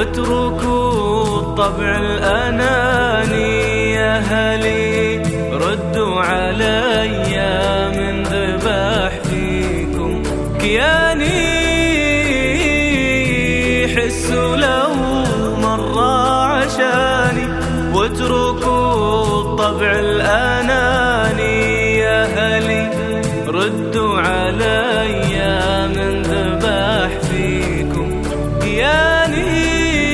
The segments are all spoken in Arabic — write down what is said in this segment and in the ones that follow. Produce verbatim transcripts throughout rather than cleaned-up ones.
واتركوا الطبع الأناني. يا هلي ردوا علي من ذبح فيكم كياني. حسوا لو مرة عشاني واتركوا الطبع الأناني. يا هلي ردوا علي من ذبح فيكم كياني.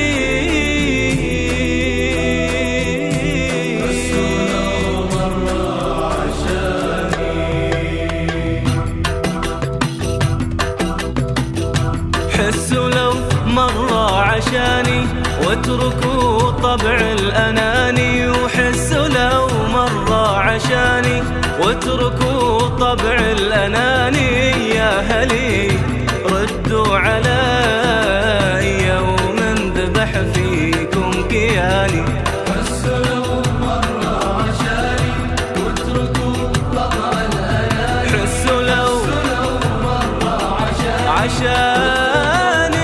حسوا لو مرة عشاني واتركوا طبع الأناني. وحسوا لو مرة عشاني واتركوا طبع الأناني. يا هلي ردوا علي ومن ذبح فيكم كياني. حسوا لو مرة عشاني واتركوا طبع الأناني. حسوا لو مرة عشاني عشاني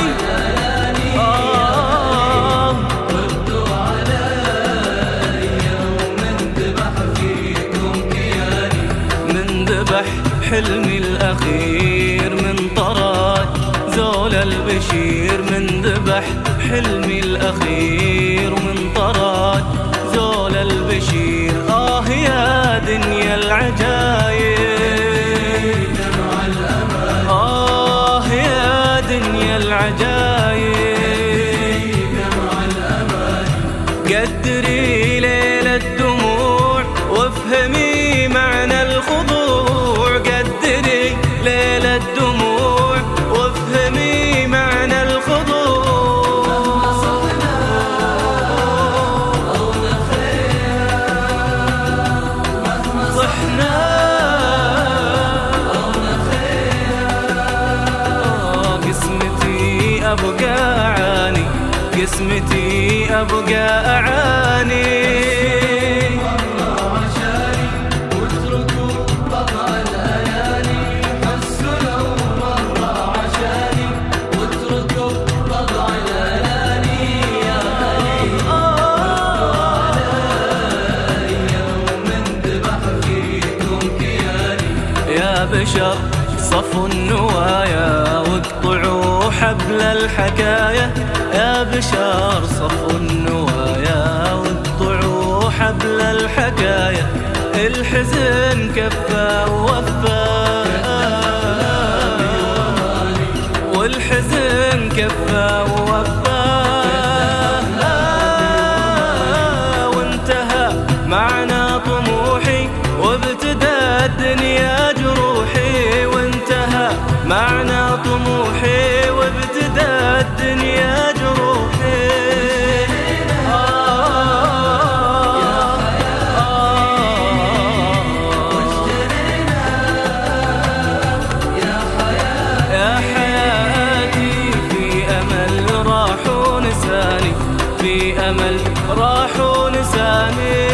آه. ردوا علي ومن ذبح فيكم كياني. من ذبح حلمي الأخير من طراد زول البشير. من ذبح حلمي الأخير من طراد زول البشير. آه يا دنيا العجايب، آه يا دنيا العجايب. قدري ليل الدموع وافهمي معنى الخضوع. قدري ليل الدموع وافهمي معنى الخضوع. مهما صحنا أو نخيا، مهما صحنا أو نخيا. قسمتي أبقى أعاني، قسمتي أبقى أعاني. مرة عشاني واتركوا طبع الأناني. حسوا لو مرة عشاني واتركوا طبع الأناني. يا هلي ردوا علي ومن ذبح فيكم كياني. يا بشر صفوا النوايا واقطعوا حبل الحكاية. يا بشر صفوا النوايا واقطعوا حبل الحكاية. الحزن كفى ووفى والحزن كفى ووفى. وانتهى معنا طموحي وابتدى الدنيا جروحي. وانتهى معنا طموحي وابتدى الدنيا جروحي. يا حياتي في أمل راح ونساني، في أمل راح ونساني.